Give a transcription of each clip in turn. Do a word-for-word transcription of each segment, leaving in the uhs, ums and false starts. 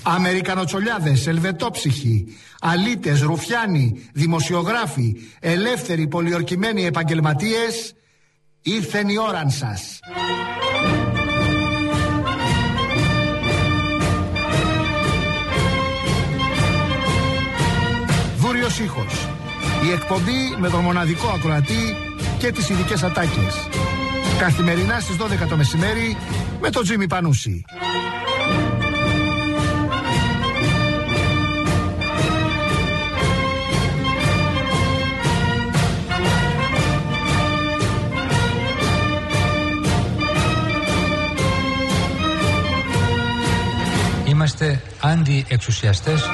Αμερικανοτσολιάδες, ελβετόψυχοι, αλήτες, ρουφιάνοι, δημοσιογράφοι, ελεύθεροι, πολιορκημένοι επαγγελματίες, ήρθεν η ώραν σας. Δούριος ήχος. Η εκπομπή με τον μοναδικό ακροατή και τις ειδικές ατάκες. Καθημερινά στις δώδεκα το μεσημέρι με τον Τζίμι Πανούση. Είμαστε αντιεξουσιαστές.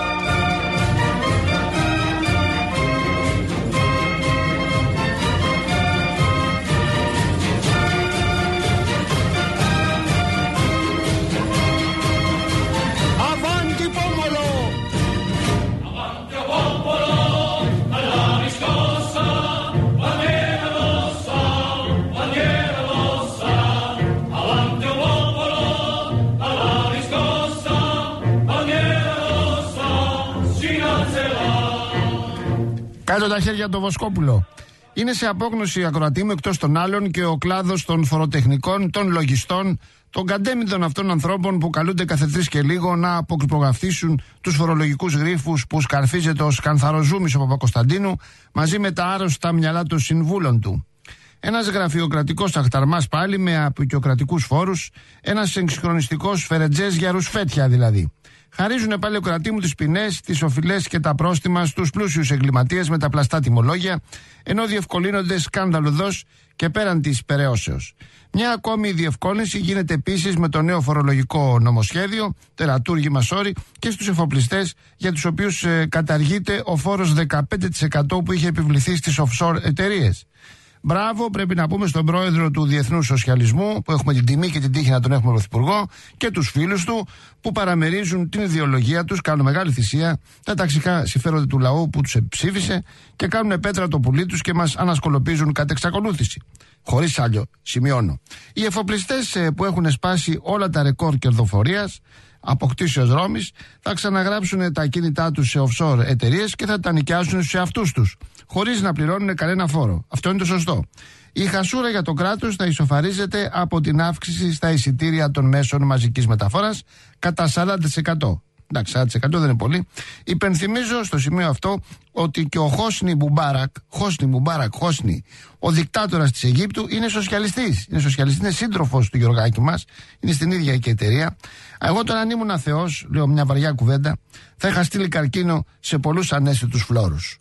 Κάτω τα χέρια το Βοσκόπουλο. Είναι σε απόγνωση ακροατή μου εκτός των άλλων και ο κλάδος των φοροτεχνικών, των λογιστών, των καντέμιδων αυτών ανθρώπων που καλούνται κάθε τρεις και λίγο να αποκρυπτογραφήσουν τους φορολογικούς γρίφους που σκαρφίζεται ο Σκανθαροζούμης ο Παπακοσταντίνου μαζί με τα άρρωστα μυαλά των συμβούλων του. Ένας γραφειοκρατικός αχταρμάς πάλι με απεικιοκρατικούς φόρους, ένας εξυγχρονιστικός φερετζές για ρουσφέτια δηλαδή. Χαρίζουν πάλι ο κρατή μου τις ποινές, τις οφειλές και τα πρόστιμα στους πλούσιους εγκληματίες με τα πλαστά τιμολόγια, ενώ διευκολύνονται σκανδαλωδώς και πέραν της περαιώσεως. Μια ακόμη διευκόλυνση γίνεται επίσης με το νέο φορολογικό νομοσχέδιο, τερατούργημα sorry, και στους εφοπλιστές, για τους οποίους ε, καταργείται ο φόρος δεκαπέντε τοις εκατό που είχε επιβληθεί στις offshore εταιρείες. Μπράβο, πρέπει να πούμε στον πρόεδρο του Διεθνούς Σοσιαλισμού, που έχουμε την τιμή και την τύχη να τον έχουμε πρωθυπουργό, και τους φίλους του που παραμερίζουν την ιδεολογία τους, κάνουν μεγάλη θυσία, τα ταξικά συμφέροντα του λαού που τους ψήφισε και κάνουν πέτρα το πουλί τους και μας ανασκολοπίζουν κατ' εξακολούθηση. Χωρίς άλλο, σημειώνω. Οι εφοπλιστές που έχουν σπάσει όλα τα ρεκόρ κερδοφορίας, αποκτήσεως Ρώμης, θα ξαναγράψουν τα ακίνητά τους σε offshore εταιρείες και θα τα νοικιάσουν σε αυτούς τους, χωρίς να πληρώνουν κανένα φόρο. Αυτό είναι το σωστό. Η χασούρα για το κράτος θα ισοφαρίζεται από την αύξηση στα εισιτήρια των μέσων μαζικής μεταφοράς κατά σαράντα τοις εκατό. Εντάξει, σαράντα τοις εκατό δεν είναι πολύ. Υπενθυμίζω στο σημείο αυτό ότι και ο Χόσνι Μουμπάρακ, Χόσνι Μουμπάρακ, Χόσνι, ο δικτάτορας της Αιγύπτου, είναι σοσιαλιστής. Είναι σοσιαλιστής, είναι σύντροφος του Γεωργάκη μας, είναι στην ίδια και εταιρεία. Εγώ τώρα αν ήμουν Θεός, λέω μια βαριά κουβέντα, θα είχα στείλει καρκίνο σε πολλούς ανέστητους φλόρους.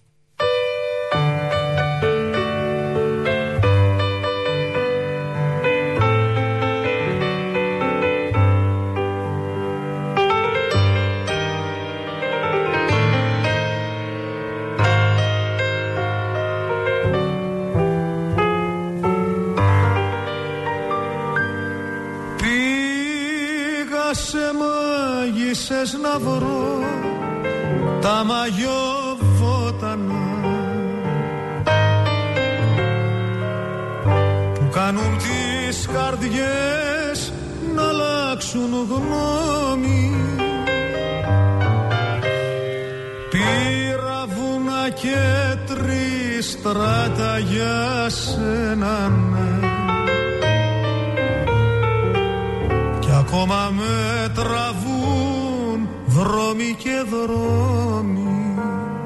Να βρω τα μαγιοβότανα που κάνουν τις καρδιές να αλλάξουν γνώμη. Πήρα βούνα και τριστράτα για σένα, ναι, κι ακόμα με τραβούν δρόμοι και δρόμοι.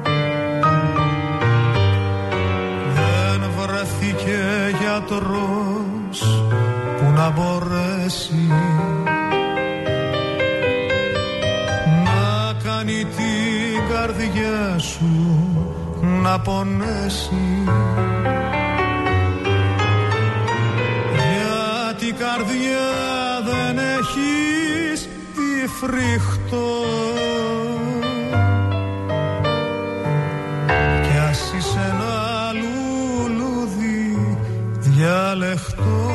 Δεν βρέθηκε γιατρός που να μπορέσει να κάνει την καρδιά σου να πονέσει. Γιατί καρδιά δεν έχεις τη φρικτό, κι ας είσαι ένα λουλούδι διαλεχτό.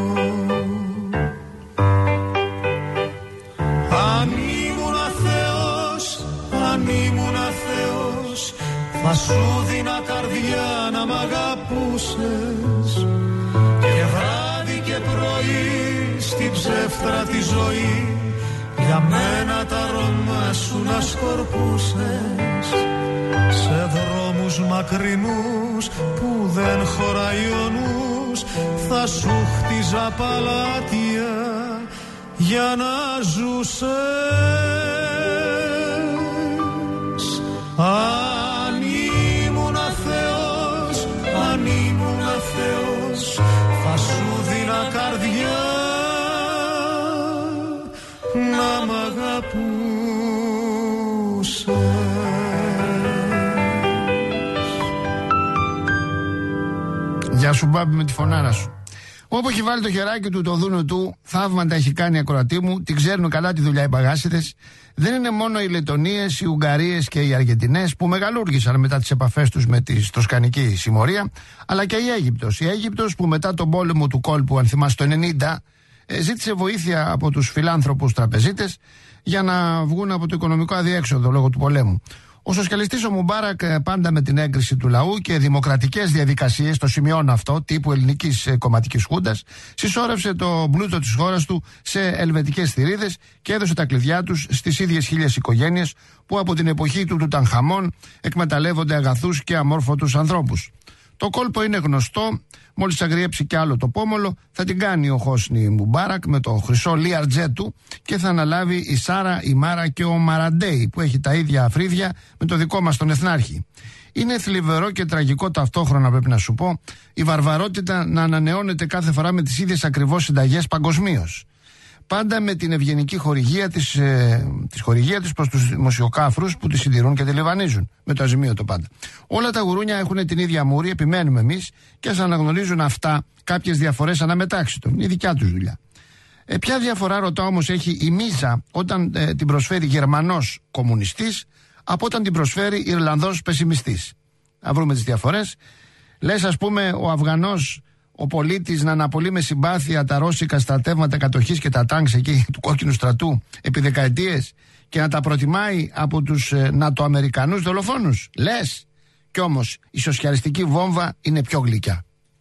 Αν ήμουνα Θεός, αν ήμουνα Θεός, θα σου δίνα καρδιά να μ' αγαπούσες και βράδυ και πρωί στην ψεύτρα τη ζωή για μένα τα αρώμα σου να σκορπούσες σε δρόμους μακρινούς που δεν χωράει ο νους, θα σου χτίζα παλάτια για να ζούσες. Αν ήμουνα Θεός, αν ήμουνα Θεός, θα σου δίνα καρδιά να μ' αγαπούσες. Γεια σου Μπάμπη με τη φωνάρα σου. Όπου έχει βάλει το χεράκι του το δούνο του, θαύματα έχει κάνει η ακροατή μου, την ξέρουν καλά τη δουλειά οι παγάσιδες. Δεν είναι μόνο οι Λετωνίες, οι Ουγγαρίες και οι Αργεντινές που μεγαλούργησαν μετά τις επαφές τους με τη στροσκανική συμμορία, αλλά και η Αίγυπτος. Η Αίγυπτος που μετά τον πόλεμο του κόλπου, αν θυμάσαι το ενενήντα, ζήτησε βοήθεια από τους φιλάνθρωπους τραπεζίτες για να βγουν από το οικονομικό αδιέξοδο λόγω του πολέμου. Ο σοσιαλιστής ο Μουμπάρακ, πάντα με την έγκριση του λαού και δημοκρατικές διαδικασίες, το σημειώνω αυτό, τύπου ελληνικής κομματικής χούντας, συσσόρευσε το πλούτο της χώρας του σε ελβετικές θηρίδες και έδωσε τα κλειδιά τους στις ίδιες χίλιες οικογένειες που από την εποχή του Τουτανχαμών εκμεταλλεύονται αγαθούς και αμόρφωτους ανθρώπους. Το κόλπο είναι γνωστό, μόλις αγριέψει κι άλλο το πόμολο, θα την κάνει ο Χόσνι Μουμπάρακ με το χρυσό Λίαρτζέ του και θα αναλάβει η Σάρα, η Μάρα και ο Μαραντέι που έχει τα ίδια αφρίδια με το δικό μας τον Εθνάρχη. Είναι θλιβερό και τραγικό ταυτόχρονα, πρέπει να σου πω, η βαρβαρότητα να ανανεώνεται κάθε φορά με τις ίδιες ακριβώς συνταγές παγκοσμίως. Πάντα με την ευγενική χορηγία της, ε, της χορηγία της προς τους δημοσιοκάφρους που τη συντηρούν και τη λιβανίζουν. Με το αζημίωτο πάντα. Όλα τα γουρούνια έχουν την ίδια μούρη, επιμένουμε εμείς, και ας αναγνωρίζουν αυτά κάποιες διαφορές αναμετάξι των. Είναι η δικιά τους δουλειά. Ε, ποια διαφορά, ρωτάω όμως, έχει η μίζα όταν ε, την προσφέρει Γερμανός κομμουνιστής από όταν την προσφέρει Ιρλανδός πεσημιστής? Να βρούμε τις διαφορές. Λες, ας πούμε, ο Αφγανός ο πολίτης να αναπολύει με συμπάθεια τα ρώσικα στρατεύματα κατοχής και τα τάγκς εκεί του κόκκινου στρατού επί δεκαετίες και να τα προτιμάει από τους ε, νατοαμερικανούς δολοφόνους? Λες. Κι όμως η σοσιαλιστική βόμβα είναι πιο γλυκιά.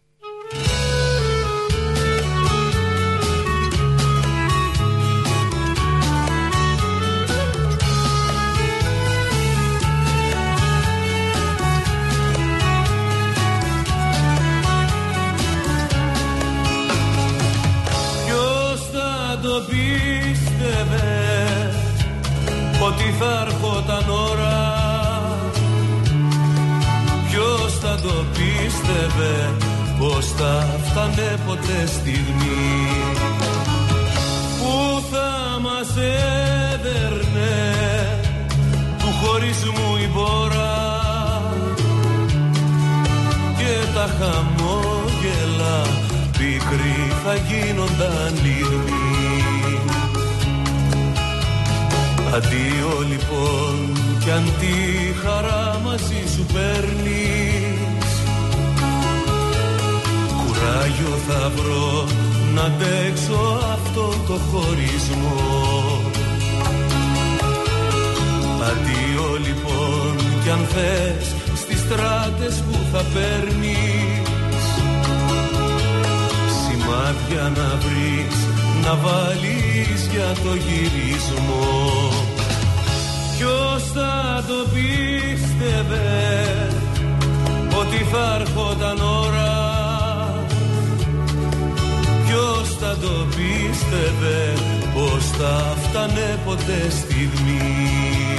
Ότι θα έρχονταν ώρα, ποιος θα το πίστευε πως θα φτάνε ποτέ στιγμή που θα μας έδερνε του χωρισμού η μπόρα και τα χαμόγελα πικροί θα γίνονταν λίγοι. Αντίο λοιπόν κι αν τη χαρά μαζί σου παίρνεις, κουράγιο θα βρω να αντέξω αυτό το χωρισμό. Αντίο λοιπόν κι αν θες στις στράτες που θα παίρνεις, σημάδια να βρεις να βάλεις για το γυρισμό. Ποιος θα το πίστευε ότι θα έρχονταν ώρα, ποιος θα το πίστευε πως θα φτάνε ποτέ στιγμή.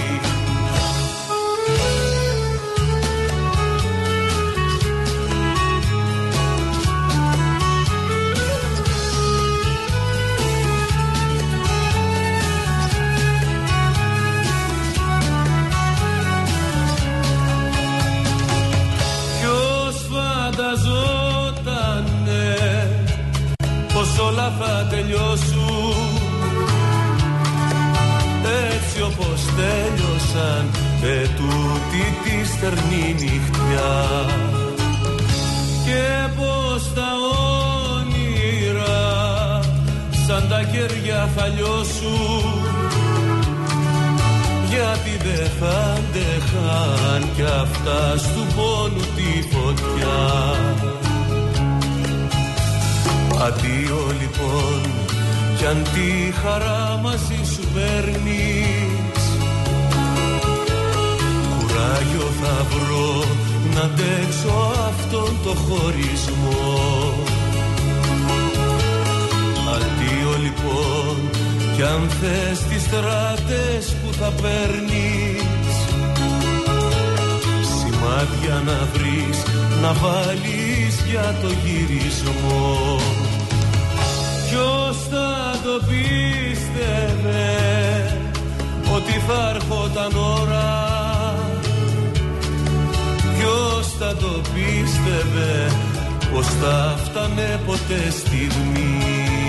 Πως όλα θα τελειώσουν έτσι όπως τέλειωσαν με τούτη τη στερνή νυχτιά, και πως τα όνειρα σαν τα χέρια θα λιώσουν, γιατί δεν θα αντέχαν κι αυτά στου πόνου τη φωτιά. Αντίο λοιπόν κι αν τη χαρά μαζί σου παίρνεις, ζήσω αυτόν το χωρισμό. Αντίο λοιπόν, κι αν θες τις στράτες που θα παίρνεις, σημάδια να βρεις, να βάλεις για το γυρισμό. Ποιος θα το πίστευε ότι θα έρχονταν ώρα, ποιος θα το πίστευε πως θα φτάνε ποτέ στιγμή.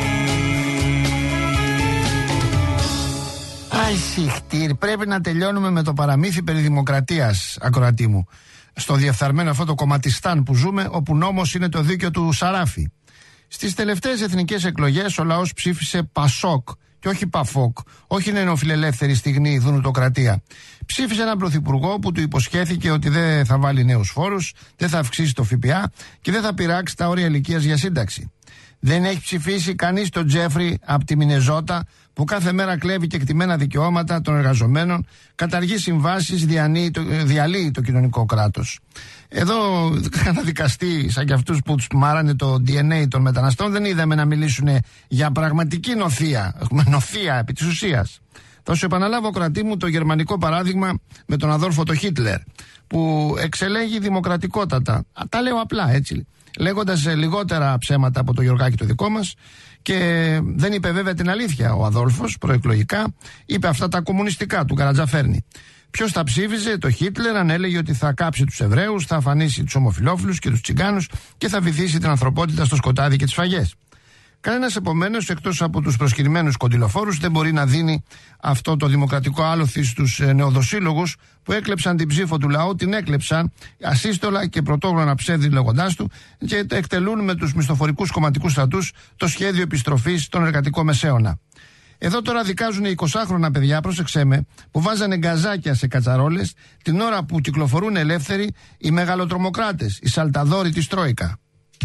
Αϊ, πρέπει να τελειώνουμε με το παραμύθι περί δημοκρατίας, ακροατή μου. Στο διεφθαρμένο αυτό το κομματιστάν που ζούμε, όπου νόμος είναι το δίκαιο του Σαράφη. Στις τελευταίες εθνικές εκλογές ο λαός ψήφισε Πασόκ και όχι Παφόκ, όχι νεοφιλελεύθερη στιγμή δουνουτοκρατία. Ψήφισε έναν πρωθυπουργό που του υποσχέθηκε ότι δεν θα βάλει νέους φόρους, δεν θα αυξήσει το ΦΠΑ και δεν θα πειράξει τα όρια ηλικίας για σύνταξη. Δεν έχει ψηφίσει κανείς τον Τζέφρι από τη Μινεζότα που κάθε μέρα κλέβει κεκτημένα δικαιώματα των εργαζομένων, καταργεί συμβάσεις, διαλύει το κοινωνικό κράτος. Εδώ ένα δικαστή σαν και αυτούς που τους μάρανε το ντι εν έι των μεταναστών δεν είδαμε να μιλήσουν για πραγματική νοθεία, νοθεία επί της ουσίας. Θα σου επαναλάβω, κρατή μου, το γερμανικό παράδειγμα με τον Αδόλφο το Χίτλερ, που εξελέγει δημοκρατικότατα. Τα λέω απλά έτσι, λέγοντας λιγότερα ψέματα από το Γιωργάκη το δικό μας, και δεν είπε βέβαια την αλήθεια ο Αδόλφος προεκλογικά, είπε αυτά τα κομμουνιστικά του Καρατζαφέρνη. Ποιος θα ψήφιζε το Χίτλερ αν έλεγε ότι θα κάψει τους Εβραίους, θα αφανίσει τους ομοφυλόφιλους και τους τσιγκάνους και θα βυθίσει την ανθρωπότητα στο σκοτάδι και τις φαγές. Κανένας επομένως, εκτός από τους προσκυνημένους κοντιλοφόρους, δεν μπορεί να δίνει αυτό το δημοκρατικό άλοθη στους νεοδοσύλλογους που έκλεψαν την ψήφο του λαού, την έκλεψαν ασύστολα και πρωτόγλωνα ψεύδι λέγοντάς του και εκτελούν με τους μισθοφορικούς κομματικούς στρατούς το σχέδιο επιστροφής των εργατικών μεσαίωνα. Εδώ τώρα δικάζουν οι εικοσάχρονα παιδιά, πρόσεξέ με, που βάζανε γκαζάκια σε κατσαρόλες την ώρα που κυκλοφορούν ελεύθεροι οι μεγαλοτρομοκράτες, οι σαλταδόροι της Τρόικα.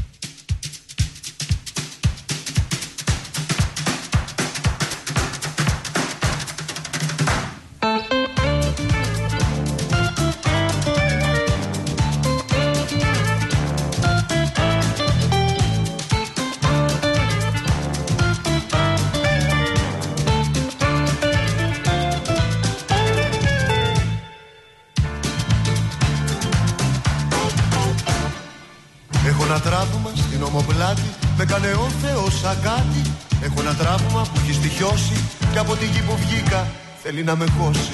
Με κάνε ο Θεός αγάπη. Έχω ένα τραύμα που έχει στοιχειώσει και από τη γη που βγήκα θέλει να με χώσει.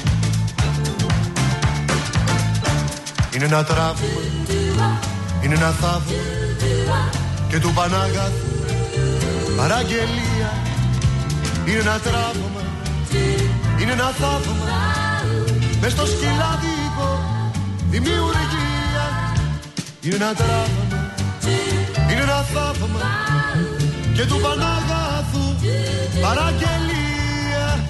Είναι ένα τραύμα, είναι ένα θαύμα και του Πανάγαθου παραγγελία. Είναι ένα τραύμα, είναι ένα θαύμα μες στο σκυλάδικο δημιουργία. Είναι ένα τραύμα, είναι ένα θαύμα και του Πανάγαθου παραγγελία.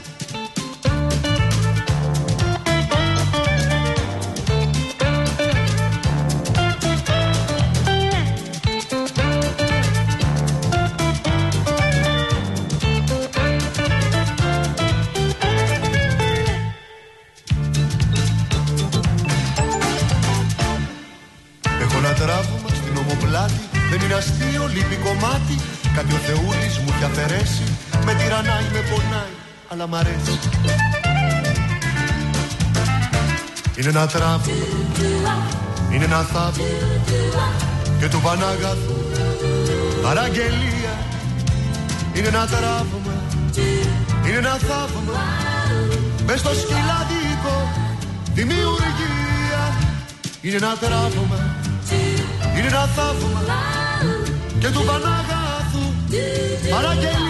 Έχω ένα τραύμα στην ομοπλάτη. Δεν είναι αστείο, λείπει κομμάτι. Κάτι ο Θεούλης μου έχει αφαιρέσει. Με τυραννάει, με πονάει, αλλά μ' αρέσει. Είναι ένα τραύμα, είναι ένα θαύμα και του Πανάγαθου παραγγελία. Είναι ένα τραύμα, είναι ένα θαύμα μες στο σκυλάδικο δημιουργία. Είναι ένα τραύμα, είναι ένα θαύμα και του Πανάγαθου παραγγελία.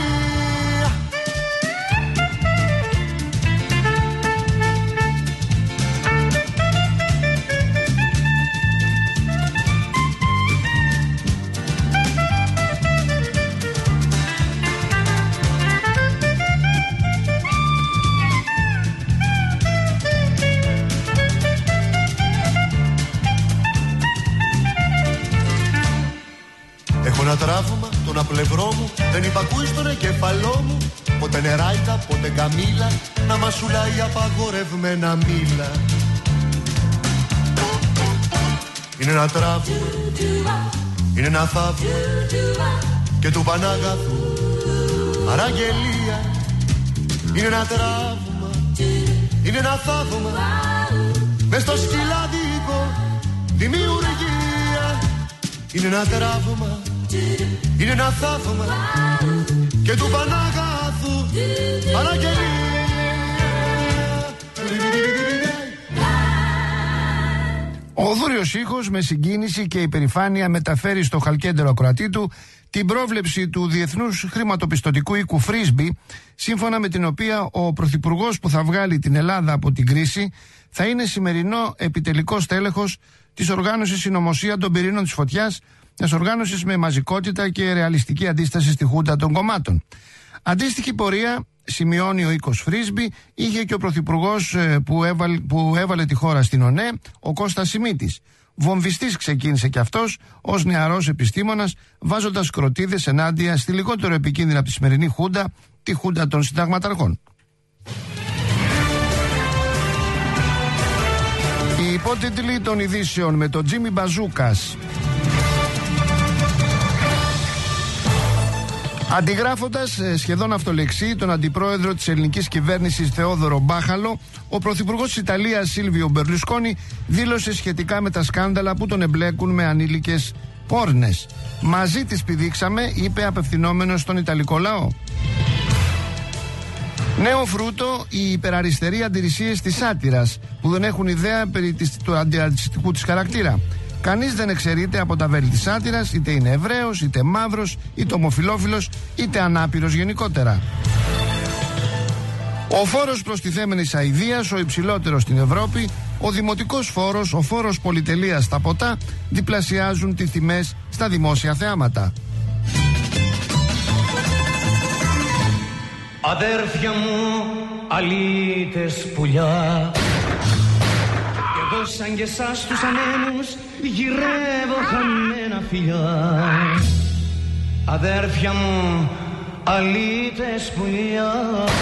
Ένα τραύμα, τον απλευρό μου δεν υπακούει στον εγκέφαλό μου. Πότε νεράικα, πότε καμήλα, να μασουλάει απαγορευμένα μήλα. Είναι ένα τραύμα, είναι ένα θαύμα και του Πανάγαθου παραγγελία. Είναι ένα τραύμα, είναι ένα θαύμα μες στο σκυλάδικο δημιουργία. Είναι ένα τραύμα, είναι ένα θαύμα και του Πανάγαθου παραγγελία. Ο δούριος ήχος με συγκίνηση και υπερηφάνεια μεταφέρει στο χαλκέντερο ακροατή του την πρόβλεψη του Διεθνούς Χρηματοπιστωτικού Οίκου Φρίσμπι, σύμφωνα με την οποία ο πρωθυπουργός που θα βγάλει την Ελλάδα από την κρίση θα είναι σημερινό επιτελικός τέλεχος της οργάνωσης Συνωμοσία των Πυρήνων της Φωτιάς, μιας οργάνωσης με μαζικότητα και ρεαλιστική αντίσταση στη χούντα των κομμάτων. Αντίστοιχη πορεία, σημειώνει ο οίκος Φρίσμπι, είχε και ο πρωθυπουργός που έβαλε, που έβαλε τη χώρα στην ΟΝΕ, ο Κώστας Σιμίτης. Βομβιστής ξεκίνησε κι αυτός ως νεαρός επιστήμονας, βάζοντας κροτίδες ενάντια στη λιγότερο επικίνδυνα από τη σημερινή χούντα, τη χούντα των συνταγματαρχών. Οι υπότιτλοι των ειδήσεων με τον Τζίμι Μπαζούκας. Αντιγράφοντας σχεδόν αυτολεξί τον αντιπρόεδρο της ελληνικής κυβέρνησης Θεόδωρο Μπάχαλο, ο πρωθυπουργός της Ιταλίας Σίλβιο Μπερλουσκόνι δήλωσε σχετικά με τα σκάνδαλα που τον εμπλέκουν με ανήλικες πόρνες. Μαζί τις πηδήξαμε, είπε απευθυνόμενος στον Ιταλικό λαό. Νέο φρούτο, οι υπεραριστεροί αντιρρησίες της σάτυρας, που δεν έχουν ιδέα περί της, του αντιρατσιστικού της χαρακτήρα. Κανείς δεν εξαιρείται από τα βέλη της σάτυρας, είτε είναι Εβραίος, είτε μαύρος, είτε ομοφυλόφιλος, είτε ανάπηρος γενικότερα. Ο φόρος προστιθέμενης αηδίας, ο υψηλότερος στην Ευρώπη, ο δημοτικός φόρος, ο φόρος πολυτελείας στα ποτά, διπλασιάζουν τις τιμές στα δημόσια θεάματα. Αδέρφια μου, αλήτες πουλιά, κι εγώ σαν και εσάς τους ανέμους γυρεύω χαμένα φιλιά. Αδέρφια μου, αλήτες πουλιά.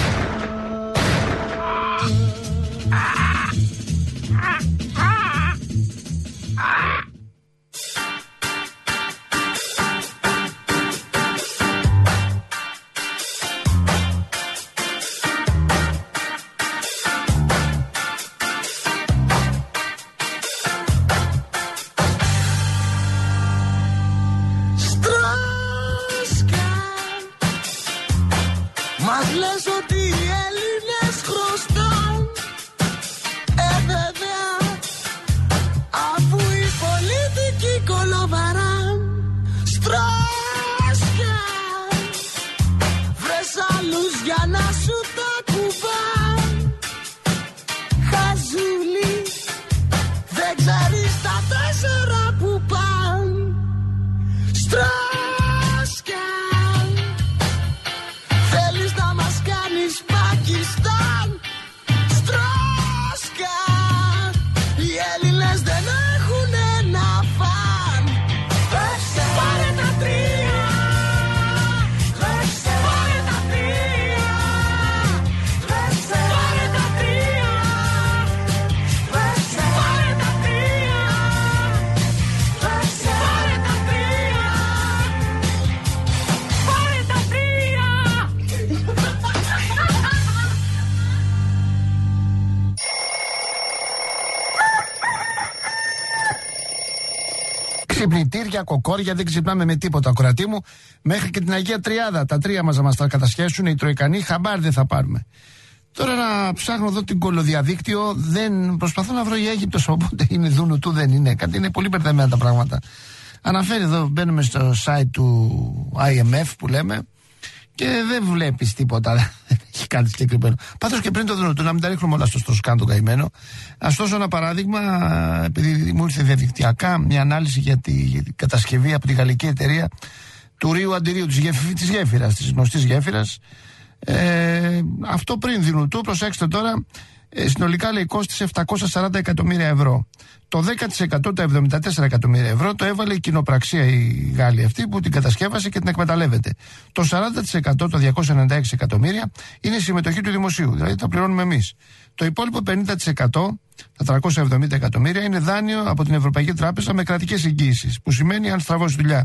Μας λες ότι οι Έλληνες χρωστάν, ε βέβαια, αφού οι πολιτικοί κολοβαράν. Στράσκα, βρες άλλους για να σου τα κουβάν. Χαζούλη, δεν ξέρεις τα τέσσερα που παν. Στράσκα, Πακιστάν, Στρόσκα, οι Έλληνες δεν έχουν ένα φαν. Πάρε τα τρία, πάρε τα τρία, πάρε τα τρία, πάρε τα τρία, πάρε τα τρία, πάρε τα τρία. Ξυπνητήρια, κοκόρια, δεν ξυπνάμε με τίποτα, ακροατή μου. Μέχρι και την Αγία Τριάδα. Τα τρία μας να μας τα κατασχέσουν οι Τροικανοί, χαμπάρ δεν θα πάρουμε. Τώρα να ψάχνω εδώ την κολοδιαδίκτυο, δεν προσπαθώ να βρω η Αίγυπτος, οπότε είναι δούνου του, δεν είναι. Κάτι είναι πολύ μπερδεμένα τα πράγματα. Αναφέρει εδώ, μπαίνουμε στο site του άι εμ εφ που λέμε και δεν βλέπεις τίποτα. Δεν έχει κάτι συγκεκριμένο. Πάντως και πριν το δούνου του, να μην τα ρίχνουμε όλα στο, στο σκάν το καημένο. Ας δώσω ένα παράδειγμα, επειδή μου ήρθε διαδικτυακά μια ανάλυση για τη, για την κατασκευή από τη γαλλική εταιρεία του ρίου αντιρίου, της, γέφυ, της γέφυρας, της γνωστής γέφυρας. Ε, αυτό πριν δούνου του, προσέξτε τώρα, ε, συνολικά λέει κόστησε επτακόσια σαράντα εκατομμύρια ευρώ. Το δέκα τοις εκατό, τα εβδομήντα τέσσερα εκατομμύρια ευρώ, το έβαλε η κοινοπραξία η Γάλλη αυτή που την κατασκεύασε και την εκμεταλλεύεται. Το σαράντα τοις εκατό, τα διακόσια ενενήντα έξι εκατομμύρια, είναι η συμμετοχή του δημοσίου, δηλαδή τα πληρώνουμε εμείς. Το υπόλοιπο πενήντα τοις εκατό Τα τριακόσια εβδομήντα εκατομμύρια είναι δάνειο από την Ευρωπαϊκή Τράπεζα με κρατικές εγγύησεις. Που σημαίνει αν στραβώσει δουλειά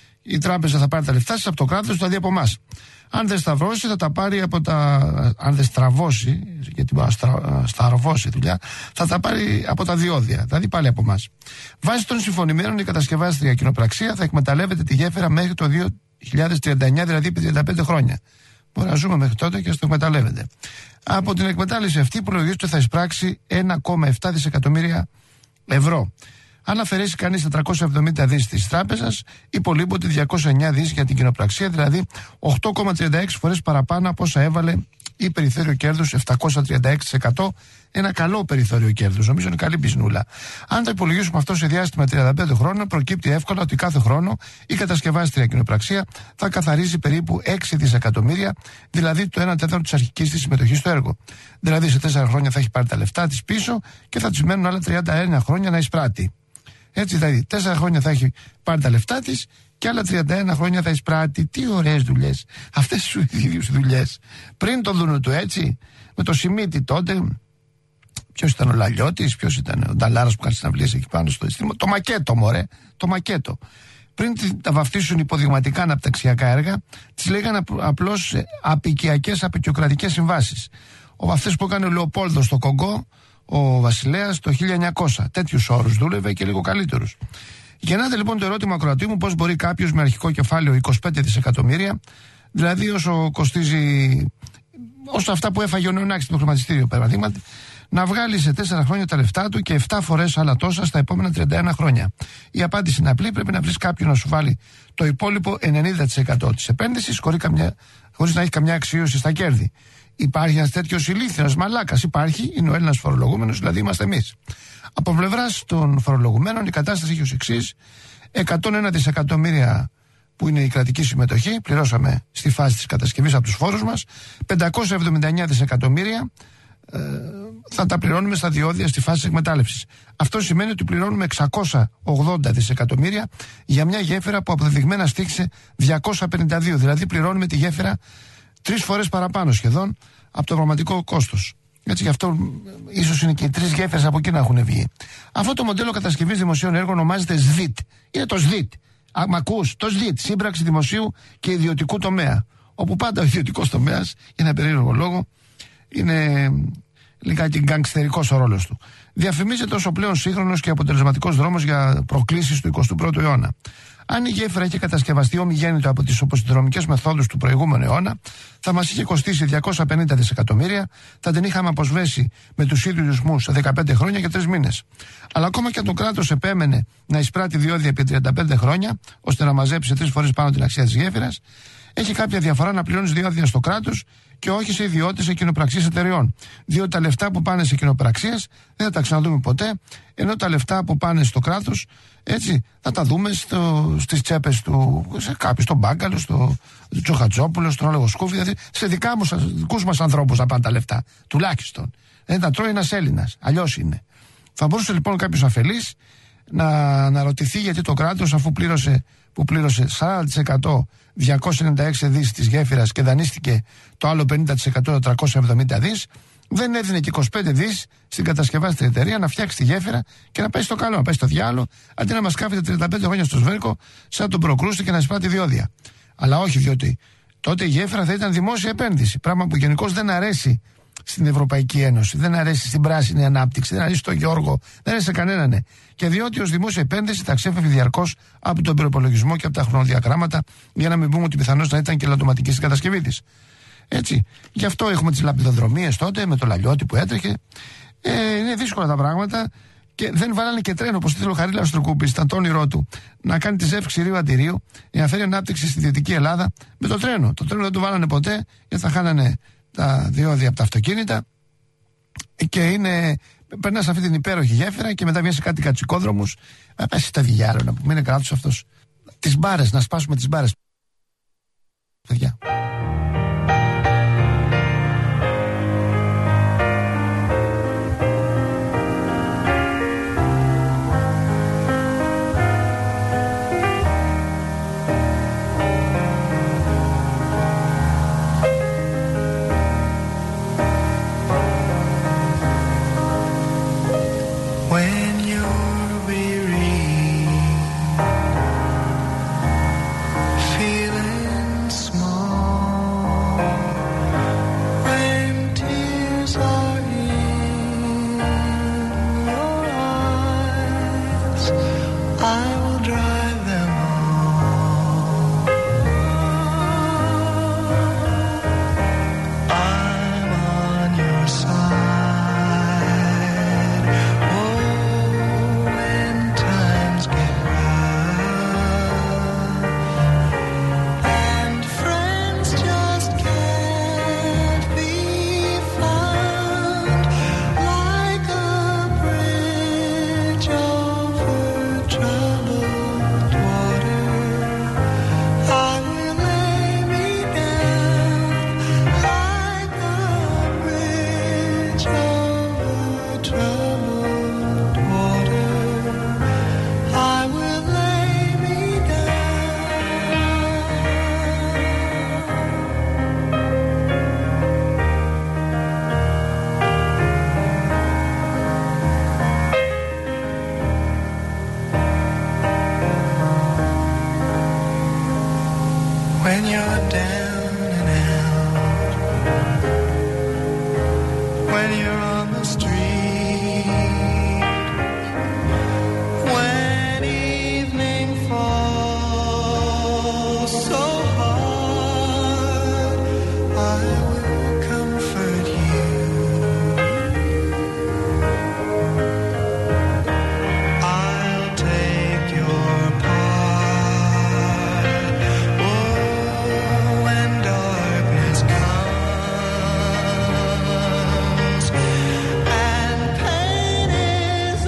η τράπεζα θα πάρει τα λεφτά σας από το κράτος, δηλαδή από εμάς. Αν δεν σταυρώσει, θα τα πάρει από τα. Αν δεν στραβώσει, γιατί μπορεί να στρα... σταρβώσει δουλειά, θα τα πάρει από τα διόδια, δηλαδή πάλι από εμάς. Βάσει των συμφωνημένων, η κατασκευάστρια κοινοπραξία θα εκμεταλλεύεται τη γέφυρα μέχρι το δύο χιλιάδες τριάντα εννιά, δηλαδή επί τριάντα πέντε χρόνια. Μπορεί να ζούμε μέχρι τότε και να το εκμεταλλεύεται. Από την εκμετάλλευση αυτή, υπολογίζεται θα εισπράξει ένα κόμμα επτά δισεκατομμύρια ευρώ. Αν αφαιρέσει κανείς τα τριακόσια εβδομήντα δις της τράπεζας, υπολείπονται διακόσια εννιά δις για την κοινοπραξία, δηλαδή οκτώ κόμμα τριάντα έξι φορές παραπάνω από όσα έβαλε η περιθώριο κέρδους επτακόσια τριάντα έξι τοις εκατό. Ένα καλό περιθώριο κέρδους, νομίζω είναι καλή πισνούλα. Αν το υπολογίσουμε αυτό σε διάστημα τριάντα πέντε χρόνων, προκύπτει εύκολα ότι κάθε χρόνο η κατασκευάστρια κοινοπραξία θα καθαρίζει περίπου έξι δισεκατομμύρια, δηλαδή το ένα τέταρτο της αρχικής της συμμετοχής στο έργο. Δηλαδή σε τέσσερα χρόνια θα έχει πάρει τα λεφτά της πίσω και θα της μένουν άλλα τριάντα ένα χρόνια να εισπράττει. Έτσι δηλαδή, τέσσερα χρόνια θα έχει πάρει τα λεφτά της και άλλα τριάντα ένα χρόνια θα εισπράττει. Τι ωραίες δουλειές. Αυτές τις ίδιες δουλειές. Πριν το δούνο του, έτσι, με το Σιμίτι τότε. Ποιος ήταν ο Λαλιώτης, ποιος ήταν ο Νταλάρας που κάνει συναυλίες εκεί πάνω στο ειστήμα. Το μακέτο, μωρέ. Το μακέτο. Πριν τα βαφτίσουν υποδειγματικά αναπτυξιακά έργα, τις λέγανε απλώς απικιακές απεικιοκρατικές συμβάσεις. Ο αυτές που έκανε ο Λεοπόλδος στο Κογκό, ο Βασιλέας το χίλια εννιακόσια. Τέτοιους όρους δούλευε και λίγο καλύτερους. Γεννάται λοιπόν το ερώτημα ακροατή μου, πώς μπορεί κάποιος με αρχικό κεφάλαιο είκοσι πέντε δισεκατομμύρια, δηλαδή όσο κοστίζει, όσο αυτά που έφαγε ο Νεωνάκης στο χρηματιστήριο, παραδείγματι, να βγάλει σε τέσσερα χρόνια τα λεφτά του και επτά φορές άλλα τόσα στα επόμενα τριάντα ένα χρόνια. Η απάντηση είναι απλή, πρέπει να βρεις κάποιον να σου βάλει το υπόλοιπο ενενήντα τοις εκατό της επένδυσης χωρίς να έχει καμιά αξίωση στα κέρδη. Υπάρχει ένας τέτοιος ηλίθιος μαλάκας, υπάρχει, είναι ο Έλληνας φορολογούμενος, δηλαδή είμαστε εμείς. Από πλευράς των φορολογουμένων η κατάσταση έχει ως εξής: εκατόν ένα δισεκατομμύρια που είναι η κρατική συμμετοχή, πληρώσαμε στη φάση της κατασκευής από τους φόρους μας, πεντακόσια εβδομήντα εννιά δισεκατομμύρια ε, θα τα πληρώνουμε στα διόδια στη φάση της εκμετάλλευσης. Αυτό σημαίνει ότι πληρώνουμε εξακόσια ογδόντα δισεκατομμύρια για μια γέφυρα που αποδεδειγμένα στήχησε διακόσια πενήντα δύο, δηλαδή πληρώνουμε τη γέφυρα τρεις φορές παραπάνω σχεδόν από το πραγματικό κόστος. Έτσι γι' αυτό ίσως είναι και οι τρεις γέφυρες από εκεί να έχουν βγει. Αυτό το μοντέλο κατασκευής δημοσίων έργων ονομάζεται ΣΔΙΤ. Είναι το ΣΔΙΤ. Α, μ' ακούς, το ΣΔΙΤ, σύμπραξη δημοσίου και ιδιωτικού τομέα. Όπου πάντα ο ιδιωτικός τομέας, για ένα περίεργο λόγο, είναι λιγάκι γκαγκστερικός ο ρόλος του. Διαφημίζεται ως ο πλέον σύγχρονος και αποτελεσματικός δρόμος για προκλήσεις του εικοστού πρώτου αιώνα. Αν η γέφυρα είχε κατασκευαστεί ομιγέννητο από τις οπωσδρομικές μεθόδους του προηγούμενου αιώνα, θα μας είχε κοστίσει διακόσια πενήντα δισεκατομμύρια, θα την είχαμε αποσβέσει με τους ίδιους ρυθμούς σε δεκαπέντε χρόνια και τρεις μήνες. Αλλά ακόμα και αν το κράτος επέμενε να εισπράττει διόδια επί τριάντα πέντε χρόνια, ώστε να μαζέψει τρεις φορές πάνω την αξία της γέφυρας, έχει κάποια διαφορά να πληρώνεις διόδια στο κράτος και όχι σε ιδιώτες σε κοινοπραξίες εταιρεών. Διότι τα λεφτά που πάνε σε κοινοπραξίες δεν θα τα ξαναδούμε ποτέ, ενώ τα λεφτά που πάνε στο κράτος, έτσι, θα τα δούμε στο, στις τσέπες του, σε κάποιους, στον Μπάγκαλο, στο Τσοχατσόπουλο, στον Όλεγο Σκούφι, δηλαδή σε δικά μου, δικούς μας ανθρώπους να πάνε τα λεφτά, τουλάχιστον. Δεν τα τρώει ένας Έλληνας, αλλιώς είναι. Θα μπορούσε λοιπόν κάποιος αφελής να αναρωτηθεί γιατί το κράτος, αφού πλήρωσε, που πλήρωσε σαράντα τοις εκατό διακόσια ενενήντα έξι δις της γέφυρας και δανείστηκε το άλλο πενήντα τοις εκατό τριακόσια εβδομήντα δις, δεν έδινε και είκοσι πέντε δις στην κατασκευάστρια εταιρεία να φτιάξει τη γέφυρα και να πάει στο καλό, να πάει στο διάλο, αντί να μας κάφεται τριάντα πέντε χρόνια στο σβέρκο, σαν τον Προκρούστη και να εισπράττει διόδια. Αλλά όχι, διότι τότε η γέφυρα θα ήταν δημόσια επένδυση. Πράγμα που γενικώς δεν αρέσει στην Ευρωπαϊκή Ένωση, δεν αρέσει στην πράσινη ανάπτυξη, δεν αρέσει στον Γιώργο, δεν αρέσει σε κανέναν. Ναι. Και διότι ως δημόσια επένδυση τα ξέφευγε διαρκώς από τον προπολογισμό και από τα χρονοδιαγράμματα, για να μην πούμε ότι πιθανώς να ήταν και λατωματική στην κατασκευή της. Έτσι. Γι' αυτό έχουμε τις λαπιδοδρομίες τότε με το Λαλιώτη που έτρεχε. Ε, είναι δύσκολα τα πράγματα και δεν βάλανε και τρένο, όπως ήθελε ο Χαρίλαος Τρουκούπης, ήταν το όνειρό του, να κάνει τη ζεύξη Ρίου Αντιρίου για να φέρει ανάπτυξη στη Δυτική Ελλάδα με το τρένο. Το τρένο δεν το βάλανε ποτέ, γιατί θα χάνανε τα διόδια από τα αυτοκίνητα και είναι, περνάς αυτή την υπέροχη γέφυρα και μετά βγαίνει σε κάτι κατσικόδρομους. Να πέσει τα διάλογα, να πούμε, είναι κράτος αυτός. Τις μπάρες, να σπάσουμε τις μπάρες. Παιδιά. when you're bereaved, feeling small, when tears are in your eyes, I will dry them all. I'm on your side. Oh, when times get rough and friends just can't be found, like a bridge over troubled water, I will lay me down, like a bridge over troubled water, I will lay me down. When you're down and out, when you're on the street, when evening falls so hard, I will comfort you. I'll take your part. Oh, when darkness comes and pain is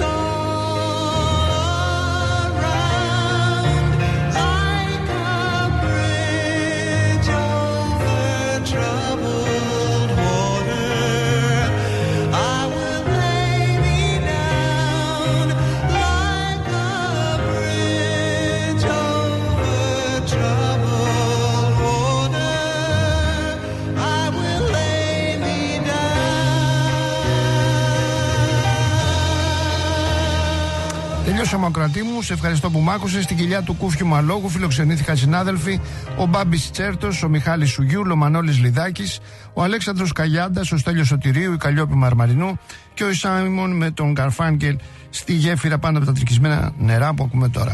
all around, like a bridge over troubled water, I will lay me down, like a bridge over troubled water, I will lay me down. Τελειώσαμε ο κρατή μου. Σε ευχαριστώ που μ' άκουσες. Στην κοιλιά του Κούφιου Μαλόγου φιλοξενήθηκαν συνάδελφοι ο Μπάμπης Τσέρτος, ο Μιχάλης Σουγιούλ, ο Μανώλης Λιδάκης, ο Αλέξανδρος Καγιάντας, ο Στέλιος Σωτηρίου, η Καλλιόπη Μαρμαρινού και ο Σάιμον με τον Καρφάνκελ στη γέφυρα πάνω από τα τρικισμένα νερά που ακούμε τώρα.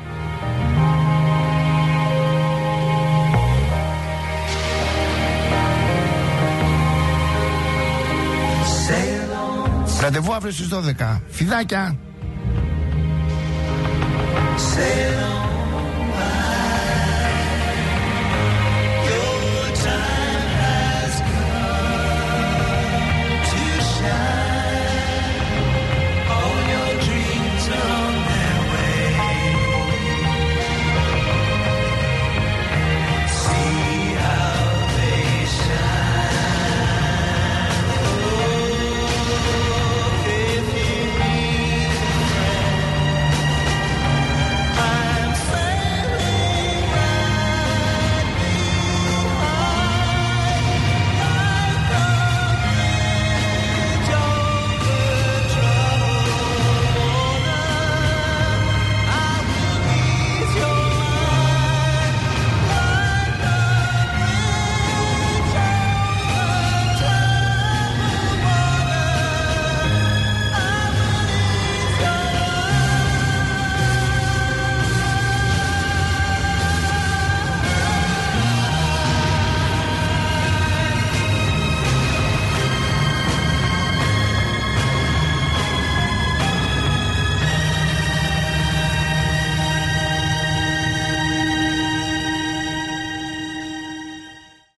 Ραντεβού αύριο στις δώδεκα. Φιδάκια! Sail on.